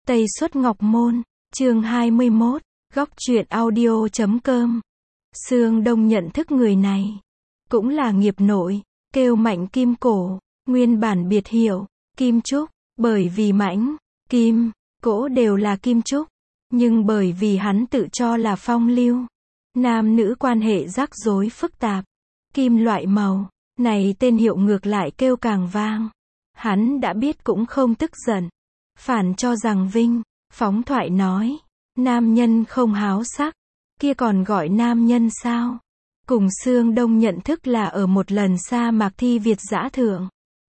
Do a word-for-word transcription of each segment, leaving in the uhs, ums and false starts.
Tây Xuất Ngọc Môn, chương hai mươi mốt, góc truyện audio chấm com. Sương Đông nhận thức người này, cũng là nghiệp nội, kêu Mạnh Kim Cổ, nguyên bản biệt hiệu, Kim Trúc, bởi vì Mãnh, Kim, Cổ đều là Kim Trúc, nhưng bởi vì hắn tự cho là phong lưu, nam nữ quan hệ rắc rối phức tạp, kim loại màu, này tên hiệu ngược lại kêu càng vang. Hắn đã biết cũng không tức giận, phản cho rằng vinh, phóng thoại nói, nam nhân không háo sắc, kia còn gọi nam nhân sao? Cùng Sương Đông nhận thức là ở một lần sa mạc thi Việt dã thượng.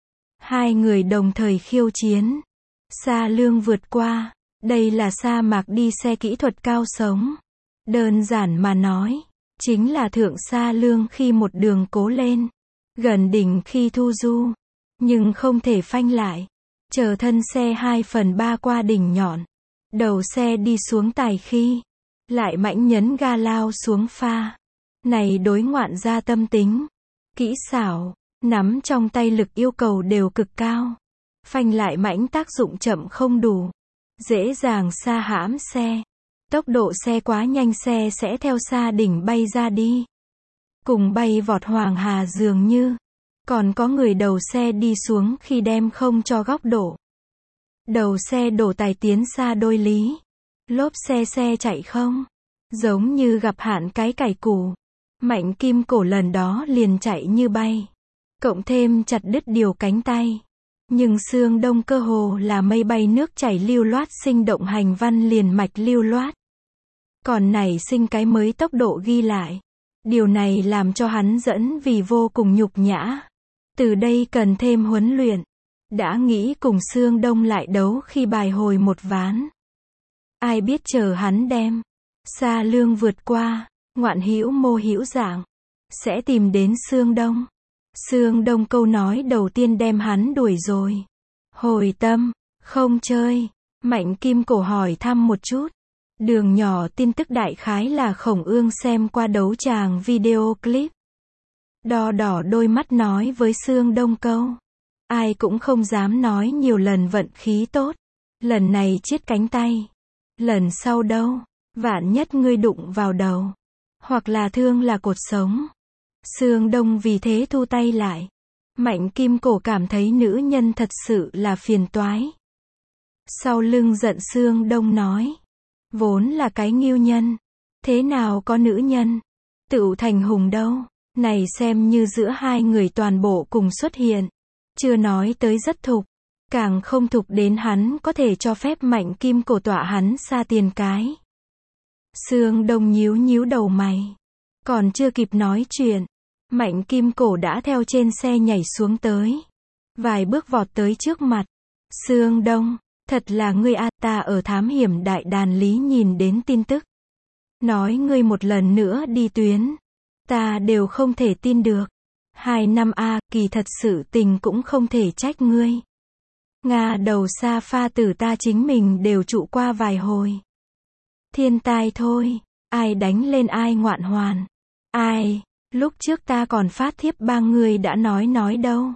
Hai người đồng thời khiêu chiến. Sa Lương vượt qua, đây là sa mạc đi xe kỹ thuật cao sống. Đơn giản mà nói, chính là thượng Sa Lương khi một đường cố lên, gần đỉnh khi thu du, nhưng không thể phanh lại. Chờ thân xe hai phần ba qua đỉnh nhọn, đầu xe đi xuống tài khi, lại mãnh nhấn ga lao xuống pha. Này đối ngoạn gia tâm tính, kỹ xảo, nắm trong tay lực yêu cầu đều cực cao. Phanh lại mãnh tác dụng chậm không đủ, dễ dàng sa hãm xe. Tốc độ xe quá nhanh xe sẽ theo sa đỉnh bay ra đi. Cùng bay vọt hoàng hà dường như. Còn có người đầu xe đi xuống khi đem không cho góc độ. Đầu xe đổ tài tiến xa đôi lý. Lốp xe xe chạy không. Giống như gặp hạn cái cải củ. Mạnh Kim Cổ lần đó liền chạy như bay. Cộng thêm chặt đứt điều cánh tay. Nhưng Sương Đông cơ hồ là mây bay nước chảy lưu loát sinh động hành văn liền mạch lưu loát. Còn nảy sinh cái mới tốc độ ghi lại. Điều này làm cho hắn dẫn vì vô cùng nhục nhã. Từ đây cần thêm huấn luyện. Đã nghĩ cùng Sương Đông lại đấu khi bài hồi một ván. Ai biết chờ hắn đem Sa Lương vượt qua, ngoạn hữu mô hữu dạng, sẽ tìm đến Sương Đông. Sương Đông câu nói đầu tiên đem hắn đuổi rồi. Hồi tâm, không chơi. Mạnh Kim Cổ hỏi thăm một chút. Đường nhỏ tin tức đại khái là Khổng Ương xem qua đấu tràng video clip. Đo đỏ đôi mắt nói với Sương Đông câu. Ai cũng không dám nói nhiều lần vận khí tốt. Lần này chiết cánh tay. Lần sau đâu, vạn nhất ngươi đụng vào đầu. Hoặc là thương là cột sống. Sương Đông vì thế thu tay lại. Mạnh Kim Cổ cảm thấy nữ nhân thật sự là phiền toái. Sau lưng giận Sương Đông nói. Vốn là cái nghiêu nhân. Thế nào có nữ nhân tựu thành hùng đâu. Này xem như giữa hai người toàn bộ cùng xuất hiện. Chưa nói tới rất thục. Càng không thục đến hắn có thể cho phép Mạnh Kim Cổ tọa hắn xa tiền cái. Sương Đông nhíu nhíu đầu mày. Còn chưa kịp nói chuyện. Mạnh Kim Cổ đã theo trên xe nhảy xuống tới. Vài bước vọt tới trước mặt. Sương Đông, thật là ngươi a, ta ở thám hiểm đại đàn lý nhìn đến tin tức. Nói ngươi một lần nữa đi tuyến. Ta đều không thể tin được. Hai năm a, kỳ thật sự tình cũng không thể trách ngươi. Nga đầu xa pha tử ta chính mình đều trụ qua vài hồi. Thiên tai thôi, ai đánh lên ai ngoạn hoàn. Ai, lúc trước ta còn phát thiếp ba người đã nói nói đâu.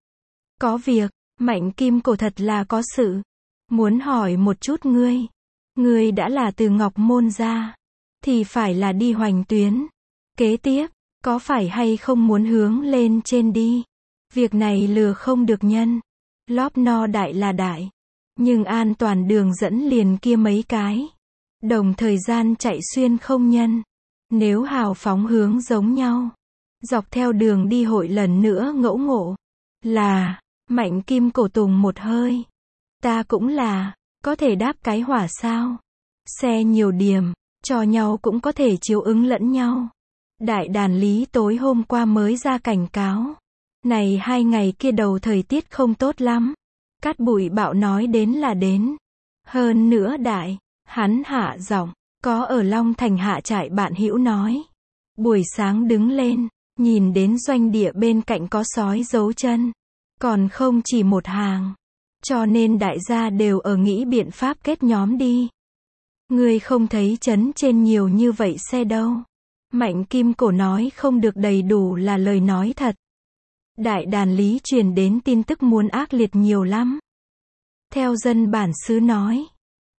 Có việc, Mạnh Kim Cổ thật là có sự. Muốn hỏi một chút ngươi. Ngươi đã là từ Ngọc Môn ra. Thì phải là đi hoành tuyến. Kế tiếp, có phải hay không muốn hướng lên trên đi. Việc này lừa không được nhân. Lóp no đại là đại. Nhưng an toàn đường dẫn liền kia mấy cái. Đồng thời gian chạy xuyên không nhân. Nếu hào phóng hướng giống nhau. Dọc theo đường đi hội lần nữa ngẫu ngộ. Là, Mạnh Kim Cổ tùng một hơi. Ta cũng là, có thể đáp cái hỏa sao. Xe nhiều điểm, cho nhau cũng có thể chiếu ứng lẫn nhau. Đại đàn lý tối hôm qua mới ra cảnh cáo. Này hai ngày kia đầu thời tiết không tốt lắm. Cát bụi bạo nói đến là đến. Hơn nữa đại, hắn hạ giọng, có ở Long Thành hạ trại bạn hữu nói. Buổi sáng đứng lên, nhìn đến doanh địa bên cạnh có sói dấu chân. Còn không chỉ một hàng. Cho nên đại gia đều ở nghĩ biện pháp kết nhóm đi. Ngươi không thấy trấn trên nhiều như vậy xe đâu. Mạnh Kim Cổ nói không được đầy đủ là lời nói thật. Đại đàn lý truyền đến tin tức muốn ác liệt nhiều lắm. Theo dân bản xứ nói,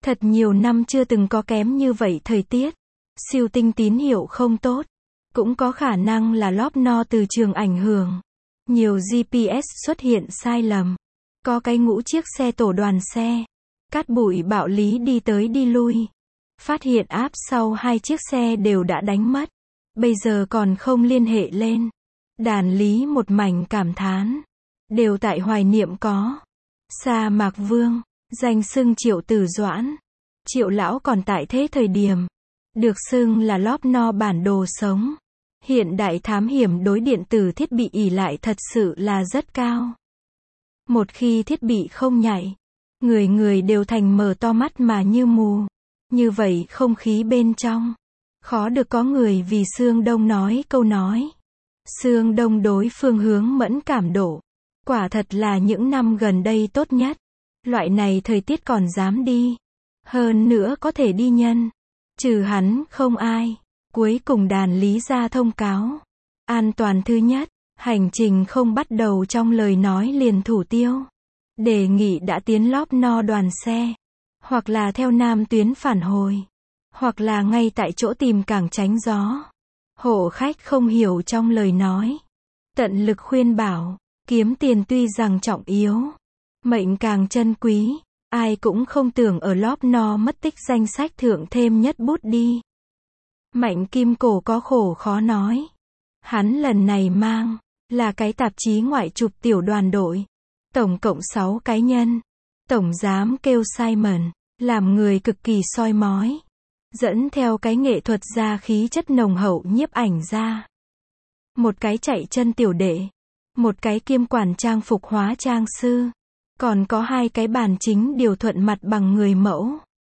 Thật nhiều năm chưa từng có kém như vậy thời tiết. Siêu tinh tín hiệu không tốt. Cũng có khả năng là lóp no từ trường ảnh hưởng. Nhiều giê pê ét xuất hiện sai lầm. Có cái ngũ chiếc xe tổ đoàn xe. Cát bụi bạo lý đi tới đi lui. Phát hiện áp sau hai chiếc xe đều đã đánh mất. Bây giờ còn không liên hệ lên. Đàn lý một mảnh cảm thán. Đều tại hoài niệm có. Sa Mạc Vương, danh xưng Triệu Tử Doãn. Triệu lão còn tại thế thời điểm. Được xưng là lóp no bản đồ sống. Hiện đại thám hiểm đối điện tử thiết bị ỷ lại thật sự là rất cao. Một khi thiết bị không nhạy, người người đều thành mở to mắt mà như mù. Như vậy không khí bên trong. Khó được có người vì Sương Đông nói câu nói. Sương Đông đối phương hướng mẫn cảm độ. Quả thật là những năm gần đây tốt nhất. Loại này thời tiết còn dám đi. Hơn nữa có thể đi nhân. Trừ hắn không ai. Cuối cùng đàn lý ra thông cáo. An toàn thứ nhất. Hành trình không bắt đầu trong lời nói liền thủ tiêu. Đề nghị đã tiến lóp no đoàn xe. Hoặc là theo nam tuyến phản hồi. Hoặc là ngay tại chỗ tìm cảng tránh gió. Hộ khách không hiểu trong lời nói. Tận lực khuyên bảo. Kiếm tiền tuy rằng trọng yếu. Mệnh càng chân quý. Ai cũng không tưởng ở lóp no mất tích danh sách thượng thêm nhất bút đi. Mạnh Kim Cổ có khổ khó nói. Hắn lần này mang. Là cái tạp chí ngoại chụp tiểu đoàn đội. Tổng cộng sáu cái nhân. Tổng giám kêu Simon. Làm người cực kỳ soi mói. Dẫn theo cái nghệ thuật gia khí chất nồng hậu nhiếp ảnh ra. Một cái chạy chân tiểu đệ. Một cái kiêm quản trang phục hóa trang sư. Còn có hai cái bàn chính điều thuận mặt bằng người mẫu.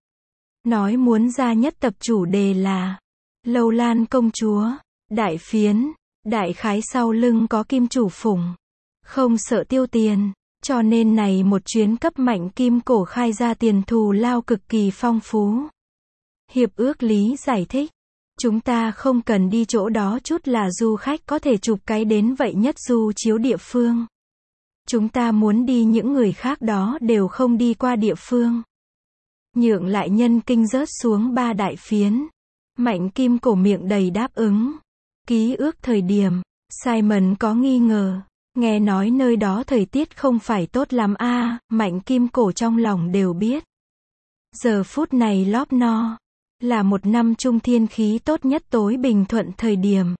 Nói muốn ra nhất tập chủ đề là Lâu Lan công chúa, đại phiến, đại khái sau lưng có kim chủ phủng. Không sợ tiêu tiền, cho nên này một chuyến cấp Mạnh Kim Cổ khai ra tiền thù lao cực kỳ phong phú. Hiệp ước lý giải thích. Chúng ta không cần đi chỗ đó chút là du khách có thể chụp cái đến vậy nhất du chiếu địa phương. Chúng ta muốn đi những người khác đó đều không đi qua địa phương. Nhượng lại nhân kinh rớt xuống ba đại phiến. Mạnh Kim Cổ miệng đầy đáp ứng. Ký ước thời điểm, Simon có nghi ngờ. Nghe nói nơi đó thời tiết không phải tốt lắm a, à, Mạnh Kim Cổ trong lòng đều biết. Giờ phút này lóp no. Là một năm trung thiên khí tốt nhất tối bình thuận thời điểm.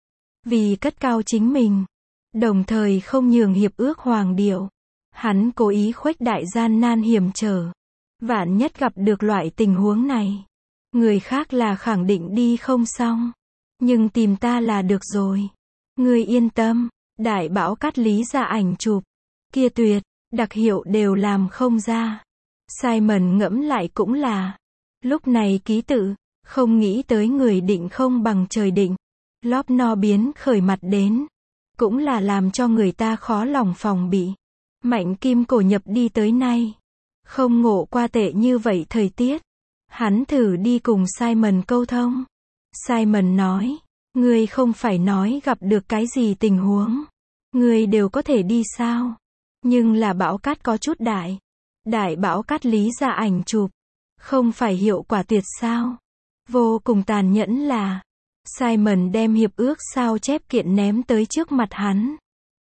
Vì cất cao chính mình. Đồng thời không nhường hiệp ước hoàng điệu. Hắn cố ý khuếch đại gian nan hiểm trở. Vạn nhất gặp được loại tình huống này. Người khác là khẳng định đi không xong. Nhưng tìm ta là được rồi. Ngươi yên tâm. Đại Bảo Cát lý ra ảnh chụp. Kia tuyệt. Đặc hiệu đều làm không ra. Simon ngẫm lại cũng là. Lúc này ký tự. Không nghĩ tới người định không bằng trời định. Lóp no biến khởi mặt đến. Cũng là làm cho người ta khó lòng phòng bị. Mạnh Kim Cổ nhập đi tới nay. Không ngộ qua tệ như vậy thời tiết. Hắn thử đi cùng Simon câu thông. Simon nói. Ngươi không phải nói gặp được cái gì tình huống. Ngươi đều có thể đi sao. Nhưng là bão cát có chút đại. Đại Bảo Cát lý ra ảnh chụp. Không phải hiệu quả tuyệt sao. Vô cùng tàn nhẫn là. Simon đem hiệp ước sao chép kiện ném tới trước mặt hắn.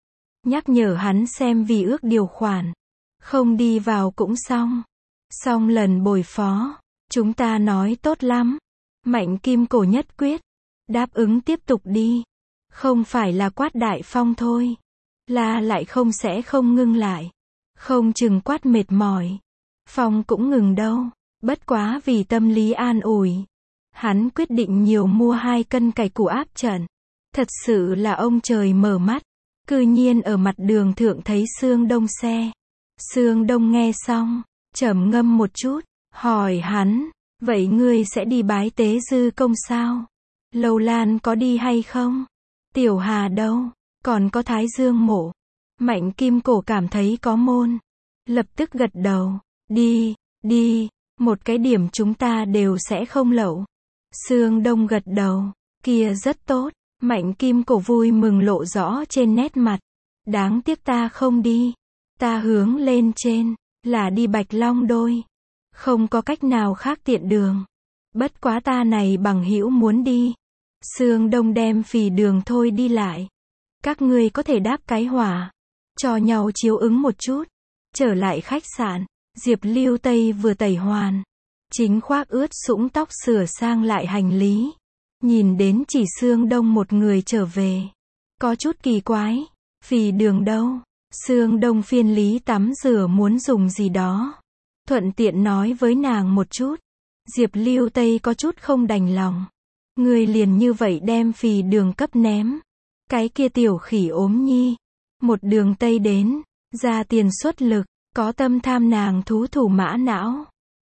Nhắc nhở hắn xem vì ước điều khoản. Không đi vào cũng xong. Xong lần bồi phó. Chúng ta nói tốt lắm. Mạnh Kim Cổ nhất quyết. Đáp ứng tiếp tục đi. Không phải là quát đại phong thôi. Là lại không sẽ không ngưng lại. Không chừng quát mệt mỏi. Phong cũng ngừng đâu. Bất quá vì tâm lý an ủi. Hắn quyết định nhiều mua hai cân cải củ áp trận. Thật sự là ông trời mở mắt. Cư nhiên ở mặt đường thượng thấy Sương Đông xe. Sương Đông nghe xong. Trầm ngâm một chút. Hỏi hắn. Vậy ngươi sẽ đi bái tế dư công sao? Lâu Lan có đi hay không? Tiểu Hà đâu? Còn có Thái Dương mộ. Mạnh Kim Cổ cảm thấy có môn. Lập tức gật đầu. Đi, đi. Một cái điểm chúng ta đều sẽ không lậu. Sương Đông gật đầu. Kia rất tốt. Mạnh Kim Cổ vui mừng lộ rõ trên nét mặt. Đáng tiếc ta không đi. Ta hướng lên trên. Là đi Bạch Long Đôi. Không có cách nào khác tiện đường. Bất quá ta này bằng hữu muốn đi. Sương Đông đem Phì Đường thôi đi lại. Các ngươi có thể đáp cái hỏa. Cho nhau chiếu ứng một chút. Trở lại khách sạn. Diệp Lưu Tây vừa tẩy hoàn. Chính khoác ướt sũng tóc sửa sang lại hành lý. Nhìn đến chỉ Sương Đông một người trở về. Có chút kỳ quái. Phì Đường đâu? Sương Đông phiên lý tắm rửa muốn dùng gì đó. Thuận tiện nói với nàng một chút. Diệp Lưu Tây có chút không đành lòng. Người liền như vậy đem Phì Đường cấp ném. Cái kia tiểu khỉ ốm nhi. Một đường Tây đến. Ra tiền xuất lực. Có tâm tham nàng thú thủ mã não.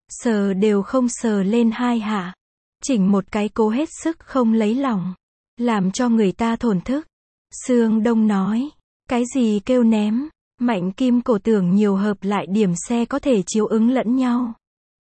Sờ đều không sờ lên hai hạ. Chỉnh một cái cố hết sức không lấy lòng. Làm cho người ta thổn thức. Sương Đông nói. Cái gì kêu ném. Mạnh Kim Cổ tưởng nhiều hợp lại điểm xe có thể chiếu ứng lẫn nhau.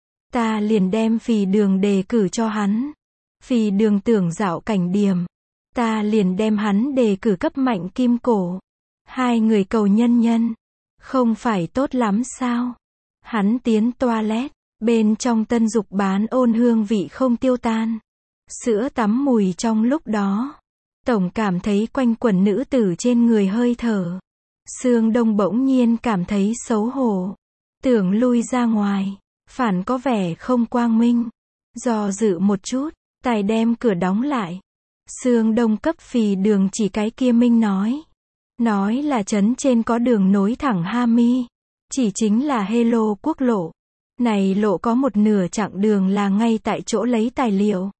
Ta liền đem Phì Đường đề cử cho hắn. Phì Đường tưởng dạo cảnh điểm. Ta liền đem hắn đề cử cấp Mạnh Kim Cổ. Hai người cầu nhân nhân. Không phải tốt lắm sao? Hắn tiến toilet. Bên trong tân dục bán ôn hương vị không tiêu tan. Sữa tắm mùi trong lúc đó. Tổng cảm thấy quanh quẩn nữ tử trên người hơi thở. Sương Đông bỗng nhiên cảm thấy xấu hổ. Tưởng lui ra ngoài. Phản có vẻ không quang minh. Do dự một chút. Tài đem cửa đóng lại. Sương Đông cấp Phì Đường chỉ cái kia minh nói. Nói là trấn trên có đường nối thẳng Ha Mi. Chỉ chính là Hello quốc lộ. Này lộ có một nửa chặng đường là ngay tại chỗ lấy tài liệu.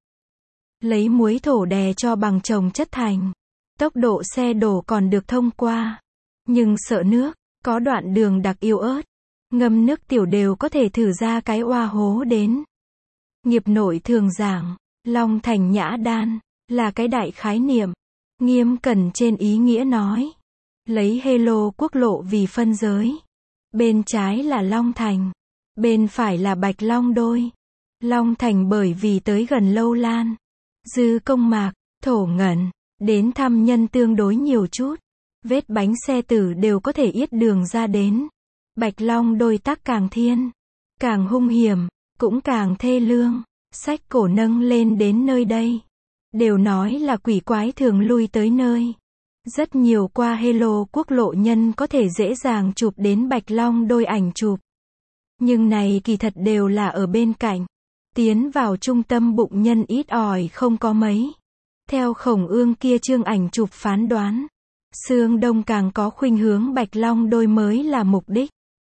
Lấy muối thổ đè cho bằng chồng chất thành. Tốc độ xe đổ còn được thông qua. Nhưng sợ nước, có đoạn đường đặc yếu ớt. Ngâm nước tiểu đều có thể thử ra cái oa hố đến. Nghiệp nội thường giảng, Long Thành Nhã Đan, là cái đại khái niệm. Nghiêm cẩn trên ý nghĩa nói. Lấy Hello quốc lộ vì phân giới. Bên trái là Long Thành. Bên phải là Bạch Long Đôi. Long Thành bởi vì tới gần Lâu Lan. Dư Công Mạc, Thổ Ngẩn. Đến thăm nhân tương đối nhiều chút. Vết bánh xe tử đều có thể yết đường ra đến. Bạch Long Đôi tắc càng thiên. Càng hung hiểm. Cũng càng thê lương. Sách cổ nâng lên đến nơi đây. Đều nói là quỷ quái thường lui tới nơi. Rất nhiều qua Hello quốc lộ nhân có thể dễ dàng chụp đến Bạch Long Đôi ảnh chụp. Nhưng này kỳ thật đều là ở bên cạnh. Tiến vào trung tâm bụng nhân ít ỏi không có mấy. Theo Khổng Ương kia chương ảnh chụp phán đoán. Sương Đông càng có khuynh hướng Bạch Long Đôi mới là mục đích.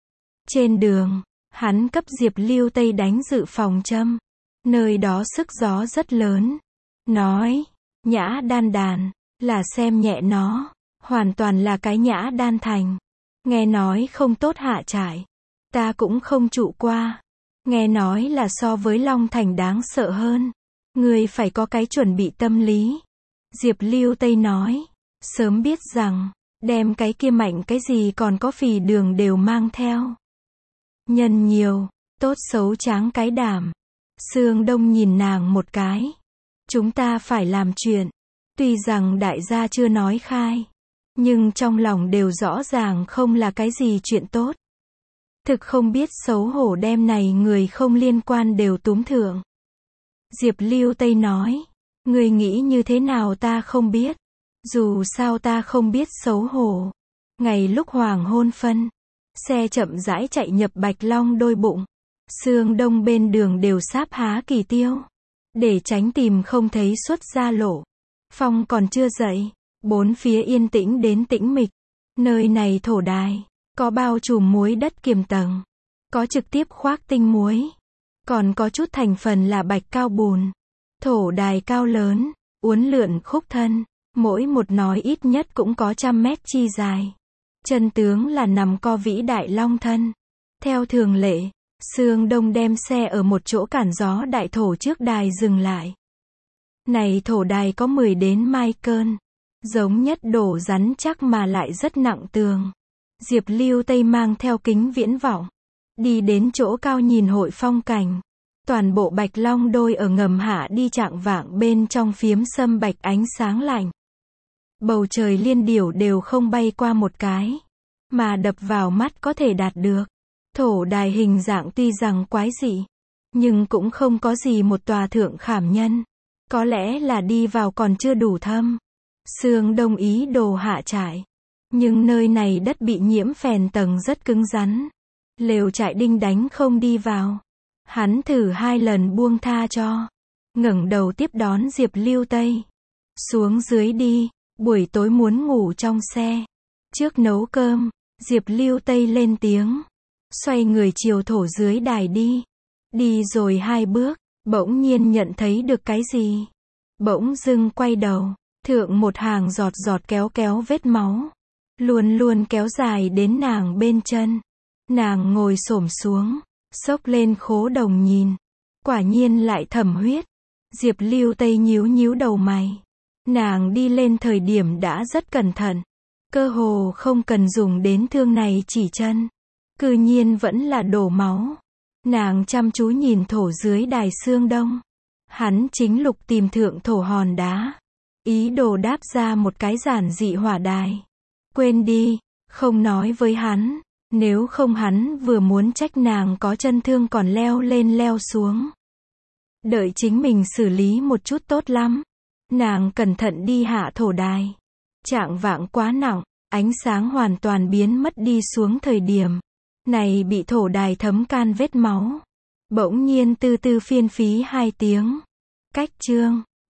Trên đường, hắn cấp Diệp Lưu Tây đánh dự phòng châm. Nơi đó sức gió rất lớn. Nói, Nhã Đan đàn, là xem nhẹ nó. Hoàn toàn là cái Nhã Đan thành. Nghe nói không tốt hạ trải. Ta cũng không trụ qua. Nghe nói là so với Long Thành đáng sợ hơn. Người phải có cái chuẩn bị tâm lý. Diệp Lưu Tây nói. Sớm biết rằng, đem cái kia mạnh cái gì còn có Phì Đường đều mang theo. Nhân nhiều, tốt xấu tráng cái đảm. Sương Đông nhìn nàng một cái. Chúng ta phải làm chuyện. Tuy rằng đại gia chưa nói khai. Nhưng trong lòng đều rõ ràng không là cái gì chuyện tốt. Thực không biết xấu hổ đem này người không liên quan đều túm thượng. Diệp Lưu Tây nói. Người nghĩ như thế nào ta không biết. Dù sao ta không biết xấu hổ. Ngày lúc hoàng hôn phân. Xe chậm rãi chạy nhập Bạch Long Đôi bụng. Sương Đông bên đường đều sáp há kỳ tiêu. Để tránh tìm không thấy xuất ra lộ. Phong còn chưa dậy. Bốn phía yên tĩnh đến tĩnh mịch. Nơi này thổ đài. Có bao trùm muối đất kiềm tầng. Có trực tiếp khoác tinh muối. Còn có chút thành phần là bạch cao bùn. Thổ đài cao lớn. Uốn lượn khúc thân. Mỗi một nói ít nhất cũng có trăm mét chi dài. Chân tướng là nằm co vĩ đại long thân. Theo thường lệ, Sương Đông đem xe ở một chỗ cản gió đại thổ trước đài dừng lại. Này thổ đài có mười đến mai cơn. Giống nhất đổ rắn chắc mà lại rất nặng tường. Diệp Lưu Tây mang theo kính viễn vọng. Đi đến chỗ cao nhìn hội phong cảnh. Toàn bộ Bạch Long Đôi ở ngầm hạ đi trạng vạng bên trong phiếm sâm bạch ánh sáng lạnh. Bầu trời liên điểu đều không bay qua một cái. Mà đập vào mắt có thể đạt được. Thổ đài hình dạng tuy rằng quái dị, nhưng cũng không có gì một tòa thượng khảm nhân. Có lẽ là đi vào còn chưa đủ thâm. Sương Đông ý đồ hạ trại. Nhưng nơi này đất bị nhiễm phèn tầng rất cứng rắn. Lều trại đinh đánh không đi vào. Hắn thử hai lần buông tha cho. Ngẩng đầu tiếp đón Diệp Lưu Tây. Xuống dưới đi, buổi tối muốn ngủ trong xe. Trước nấu cơm, Diệp Lưu Tây lên tiếng. Xoay người chiều thổ dưới đài đi. Đi rồi hai bước, bỗng nhiên nhận thấy được cái gì. Bỗng dưng quay đầu, thượng một hàng giọt giọt kéo kéo vết máu. Luôn luôn kéo dài đến nàng bên chân. Nàng ngồi xổm xuống, xốc lên khố đồng nhìn. Quả nhiên lại thẩm huyết. Diệp Lưu Tây nhíu nhíu đầu mày. Nàng đi lên thời điểm đã rất cẩn thận. Cơ hồ không cần dùng đến thương này chỉ chân. Cư nhiên vẫn là đổ máu. Nàng chăm chú nhìn thổ dưới đài Sương Đông. Hắn chính lục tìm thượng thổ hòn đá. Ý đồ đáp ra một cái giản dị hỏa đài. Quên đi, không nói với hắn. Nếu không hắn vừa muốn trách nàng có chân thương còn leo lên leo xuống. Đợi chính mình xử lý một chút tốt lắm. Nàng cẩn thận đi hạ thổ đài. Trạng vạng quá nặng, ánh sáng hoàn toàn biến mất đi xuống thời điểm. Này bị thổ đài thấm can vết máu. Bỗng nhiên từ từ phiên phí hai tiếng. Cách chương.